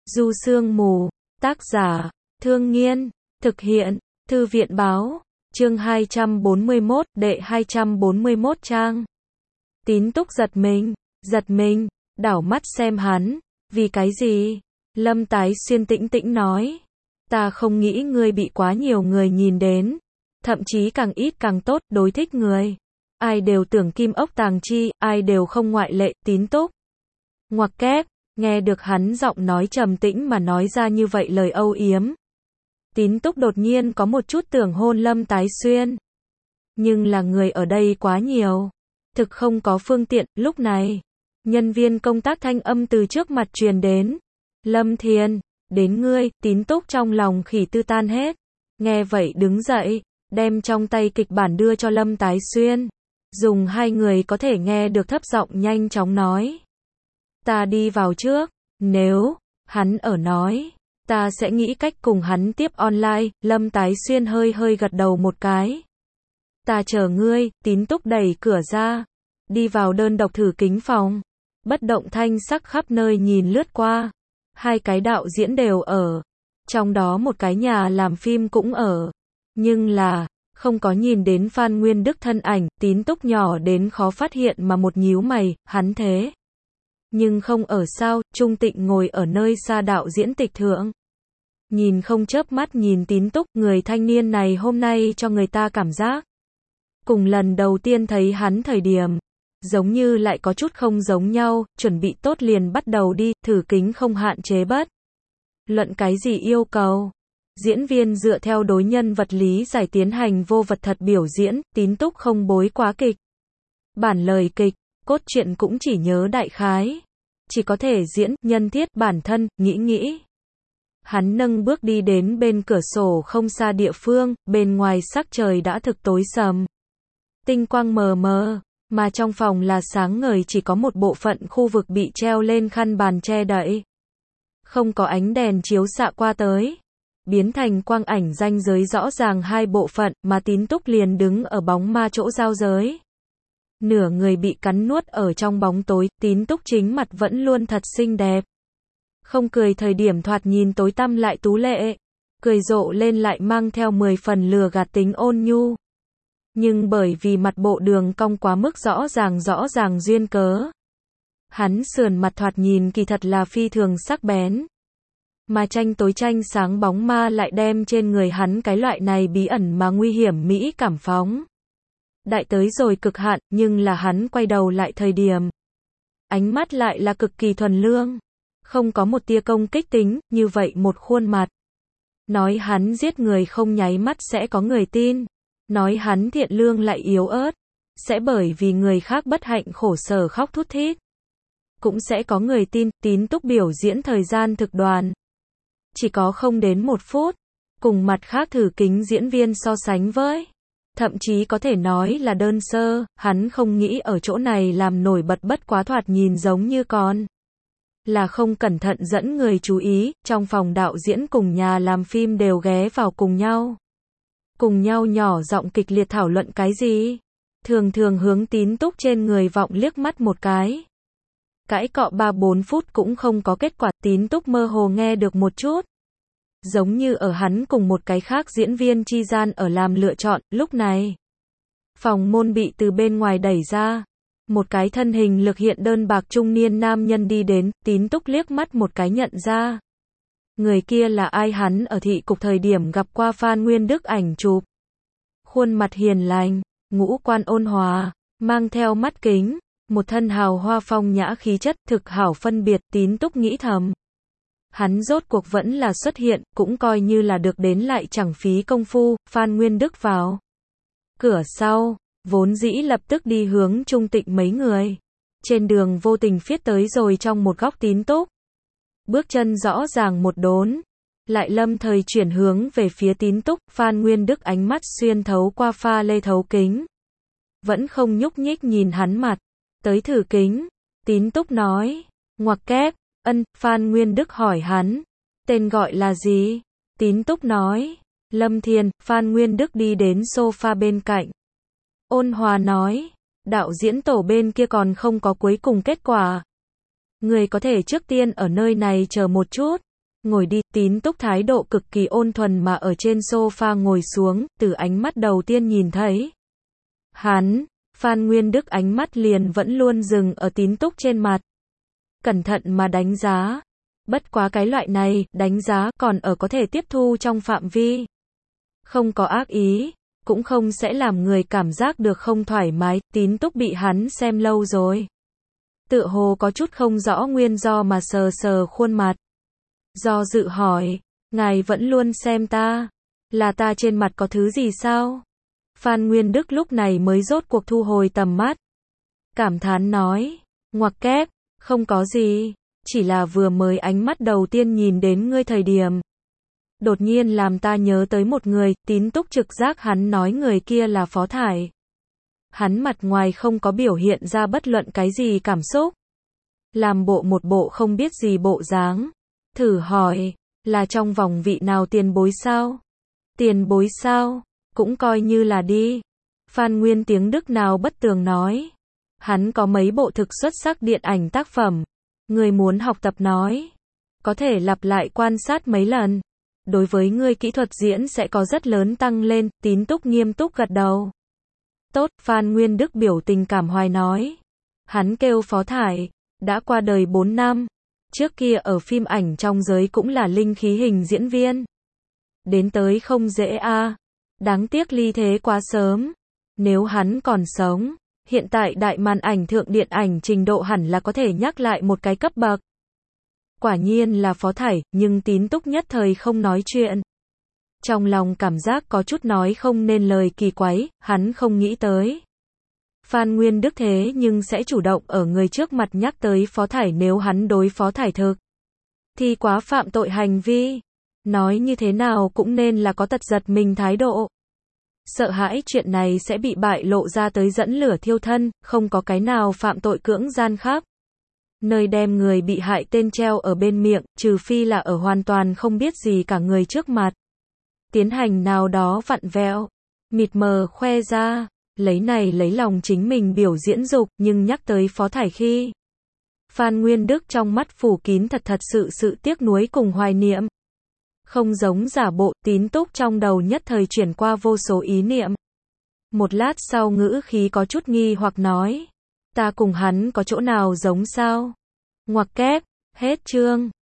Du Sương Mù, tác giả, Thương Nghiên, thực hiện, Thư viện Báo, chương 241, đệ 241 trang. Tín Túc giật mình, đảo mắt xem hắn, vì cái gì? Lâm Tái Xuyên tĩnh tĩnh nói, ta không nghĩ ngươi bị quá nhiều người nhìn đến, thậm chí càng ít càng tốt, đối thích người. Ai đều tưởng kim ốc tàng chi, ai đều không ngoại lệ, Tín Túc. Ngoặc kép, nghe được hắn giọng nói trầm tĩnh mà nói ra như vậy lời âu yếm. Tín Túc đột nhiên có một chút tưởng hôn Lâm Tái Xuyên. Nhưng là người ở đây quá nhiều. Thực không có phương tiện, lúc này. Nhân viên công tác thanh âm từ trước mặt truyền đến. Lâm Thiên, đến ngươi, Tín Túc trong lòng khỉ tư tan hết. Nghe vậy đứng dậy, đem trong tay kịch bản đưa cho Lâm Tái Xuyên. Dùng hai người có thể nghe được thấp giọng nhanh chóng nói. Ta đi vào trước, nếu hắn ở nói, ta sẽ nghĩ cách cùng hắn tiếp online. Lâm Tái Xuyên hơi gật đầu một cái. Ta chờ ngươi. Tín Túc đẩy cửa ra, đi vào đơn độc thử kính phòng. Bất động thanh sắc khắp nơi nhìn lướt qua. Hai cái đạo diễn đều ở, trong đó một cái nhà làm phim cũng ở. Nhưng là, không có nhìn đến Phan Nguyên Đức thân ảnh. Tín Túc nhỏ đến khó phát hiện mà một nhíu mày, hắn thế nhưng không ở sao? Trung Tịnh ngồi ở nơi xa đạo diễn tịch thượng, nhìn không chớp mắt nhìn Tín Túc. Người thanh niên này hôm nay cho người ta cảm giác cùng lần đầu tiên thấy hắn thời điểm giống như lại có chút không giống nhau. Chuẩn bị tốt liền bắt đầu đi, thử kính không hạn chế bất luận cái gì yêu cầu. Diễn viên dựa theo đối nhân vật lý giải tiến hành vô vật thật biểu diễn. Tín Túc không bối quá kịch bản lời kịch, cốt truyện cũng chỉ nhớ đại khái, chỉ có thể diễn nhân thiết bản thân. Nghĩ hắn nâng bước đi đến bên cửa sổ không xa địa phương. Bên ngoài sắc trời đã thực tối sầm, tinh quang mờ mờ, mà trong phòng là sáng ngời, chỉ có một bộ phận khu vực bị treo lên khăn bàn che đậy, không có ánh đèn chiếu xạ qua tới, biến thành quang ảnh ranh giới rõ ràng hai bộ phận. Mà Tín Túc liền đứng ở bóng ma chỗ giao giới, nửa người bị cắn nuốt ở trong bóng tối. Tín Túc chính mặt vẫn luôn thật xinh đẹp, không cười thời điểm thoạt nhìn tối tăm lại tú lệ, cười rộ lên lại mang theo 10 phần lừa gạt tính ôn nhu. Nhưng bởi vì mặt bộ đường cong quá mức rõ ràng duyên cớ, hắn sườn mặt thoạt nhìn kỳ thật là phi thường sắc bén. Mà tranh tối tranh sáng bóng ma lại đem trên người hắn cái loại này bí ẩn mà nguy hiểm mỹ cảm phóng đại tới rồi cực hạn. Nhưng là hắn quay đầu lại thời điểm, ánh mắt lại là cực kỳ thuần lương, không có một tia công kích tính. Như vậy một khuôn mặt, nói hắn giết người không nháy mắt sẽ có người tin, nói hắn thiện lương lại yếu ớt, sẽ bởi vì người khác bất hạnh khổ sở khóc thút thít, cũng sẽ có người tin. Tín Túc biểu diễn thời gian thực đoàn, chỉ có không đến 1 phút, cùng mặt khác thử kính diễn viên so sánh với, thậm chí có thể nói là đơn sơ. Hắn không nghĩ ở chỗ này làm nổi bật, bất quá thoạt nhìn giống như còn là không cẩn thận dẫn người chú ý. Trong phòng đạo diễn cùng nhà làm phim đều ghé vào cùng nhau nhỏ giọng kịch liệt thảo luận cái gì, thường hướng Tín Túc trên người vọng liếc mắt một cái. Cãi cọ 3-4 phút cũng không có kết quả. Tín Túc mơ hồ nghe được một chút, giống như ở hắn cùng một cái khác diễn viên chi gian ở làm lựa chọn. Lúc này, phòng môn bị từ bên ngoài đẩy ra, một cái thân hình lực hiện đơn bạc trung niên nam nhân đi đến. Tín Túc liếc mắt một cái nhận ra, người kia là ai. Hắn ở thị cục thời điểm gặp qua Phan Nguyên Đức ảnh chụp, khuôn mặt hiền lành, ngũ quan ôn hòa, mang theo mắt kính, một thân hào hoa phong nhã khí chất, thực hảo phân biệt. Tín Túc nghĩ thầm, hắn rốt cuộc vẫn là xuất hiện, cũng coi như là được đến lại chẳng phí công phu. Phan Nguyên Đức vào cửa sau, vốn dĩ lập tức đi hướng Trung Tịnh mấy người, trên đường vô tình phiết tới rồi trong một góc Tín Túc, bước chân rõ ràng một đốn, lại lâm thời chuyển hướng về phía Tín Túc. Phan Nguyên Đức ánh mắt xuyên thấu qua pha lê thấu kính, vẫn không nhúc nhích nhìn hắn mặt. Tới thử kính. Tín Túc nói, ngoặc kép. Ân. Phan Nguyên Đức hỏi hắn, tên gọi là gì? Tín Túc nói, Lâm Thiên. Phan Nguyên Đức đi đến sofa bên cạnh, ôn hòa nói, đạo diễn tổ bên kia còn không có cuối cùng kết quả, người có thể trước tiên ở nơi này chờ một chút. Ngồi đi, Tín Túc thái độ cực kỳ ôn thuần mà ở trên sofa ngồi xuống, từ ánh mắt đầu tiên nhìn thấy. Hắn, Phan Nguyên Đức ánh mắt liền vẫn luôn dừng ở Tín Túc trên mặt. Cẩn thận mà đánh giá. Bất quá cái loại này, đánh giá còn ở có thể tiếp thu trong phạm vi. Không có ác ý, cũng không sẽ làm người cảm giác được không thoải mái, Tín Túc bị hắn xem lâu rồi. Tựa hồ có chút không rõ nguyên do mà sờ sờ khuôn mặt. Do dự hỏi, ngài vẫn luôn xem ta, là ta trên mặt có thứ gì sao? Phan Nguyên Đức lúc này mới rốt cuộc thu hồi tầm mắt. Cảm thán nói, ngoặc kép, không có gì, chỉ là vừa mới ánh mắt đầu tiên nhìn đến ngươi thời điểm. Đột nhiên làm ta nhớ tới một người, Tín Túc trực giác hắn nói người kia là Phó Thải. Hắn mặt ngoài không có biểu hiện ra bất luận cái gì cảm xúc. Làm một bộ không biết gì bộ dáng. Thử hỏi, là trong vòng vị nào tiền bối sao? Tiền bối sao? Cũng coi như là đi. Phan Nguyên tiếng Đức nào bất tường nói. Hắn có mấy bộ thực xuất sắc điện ảnh tác phẩm. Người muốn học tập nói. Có thể lặp lại quan sát mấy lần. Đối với ngươi kỹ thuật diễn sẽ có rất lớn tăng lên, Tín Túc nghiêm túc gật đầu. Tốt, Phan Nguyên Đức biểu tình cảm hoài nói. Hắn kêu Phó Thải, đã qua đời 4 năm. Trước kia ở phim ảnh trong giới cũng là linh khí hình diễn viên. Đến tới không dễ a. Đáng tiếc ly thế quá sớm. Nếu hắn còn sống, hiện tại đại màn ảnh thượng điện ảnh trình độ hẳn là có thể nhắc lại một cái cấp bậc. Quả nhiên là Phó Thải, nhưng Tín Túc nhất thời không nói chuyện. Trong lòng cảm giác có chút nói không nên lời kỳ quái, hắn không nghĩ tới. Phan Nguyên Đức thế nhưng sẽ chủ động ở người trước mặt nhắc tới Phó Thải nếu hắn đối Phó Thải thực. Thì quá phạm tội hành vi. Nói như thế nào cũng nên là có tật giật mình thái độ. Sợ hãi chuyện này sẽ bị bại lộ ra tới dẫn lửa thiêu thân, không có cái nào phạm tội cưỡng gian khác. Nơi đem người bị hại tên treo ở bên miệng, trừ phi là ở hoàn toàn không biết gì cả người trước mặt. Tiến hành nào đó vặn vẹo, mịt mờ khoe ra, lấy này lấy lòng chính mình biểu diễn dục, nhưng nhắc tới Phó Thải khi. Phan Nguyên Đức trong mắt phủ kín thật sự tiếc nuối cùng hoài niệm. Không giống giả bộ, Tín Túc trong đầu nhất thời chuyển qua vô số ý niệm. Một lát sau ngữ khí có chút nghi hoặc nói. Ta cùng hắn có chỗ nào giống sao? Ngoặc kép, hết chương.